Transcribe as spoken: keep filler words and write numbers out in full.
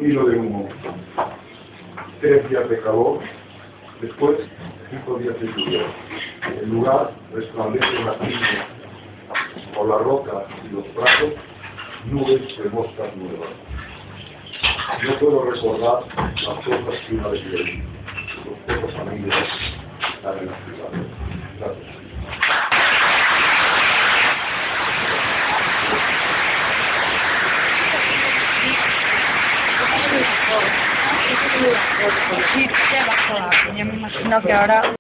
hilo de humo. Tres días de calor, después cinco días de lluvia. El lugar resplandece la línea, por las rocas y los prados, nubes de moscas nuevas. No puedo recordar las cosas que una vez leí. Los pocos amigos están en la ciudad. Gracias. Sí, ya me imagino que ahora